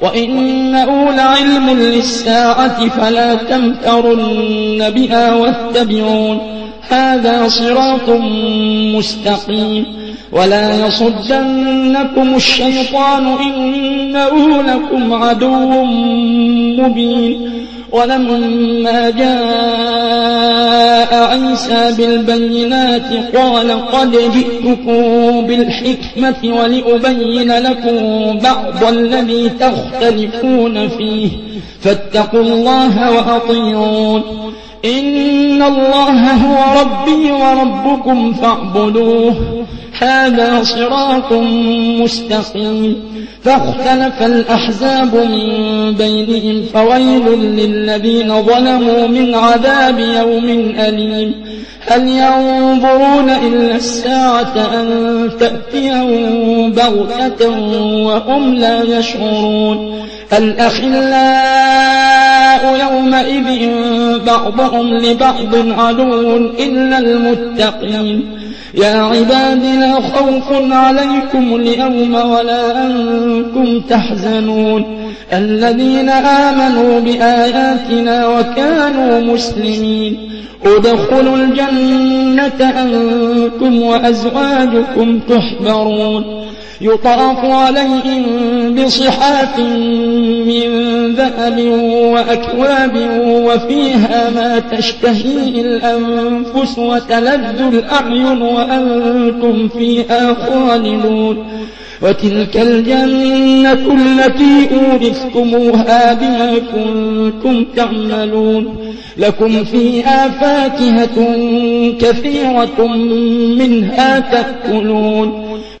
وإنه لعلم للساعة فلا تمترن بها واتبعون هذا صراط مستقيم ولا يصدنكم الشيطان إنه لكم عدو مبين ولما جاء عيسى بالبينات قال قد جئتكم بالحكمة ولأبين لكم بعض الذي تختلفون فيه فاتقوا الله وأطيعون إن الله هو ربي وربكم فاعبدوه هذا صراط مستقيم فاختلف الأحزاب من بينهم فويل للذين ظلموا من عذاب يوم أليم هل ينظرون إلا الساعة أن تأتيهم بغتة وهم لا يشعرون الأخلاء يومئذ بعضهم لبعض عدو إلا المتقين يا عباد لا خوف عليكم اليوم ولا أنتم تحزنون الذين آمنوا بآياتنا وكانوا مسلمين ادخلوا الجنة أنتم وأزواجكم تحبرون يطاف عليهم بصحاف من ذهب وأكواب وفيها ما تشتهيه الأنفس وتلذ الأعين وأنتم فيها خالدون وتلك الجنة التي أورثتموها بما كنتم تعملون لكم فيها فاكهة كثيرة منها تأكلون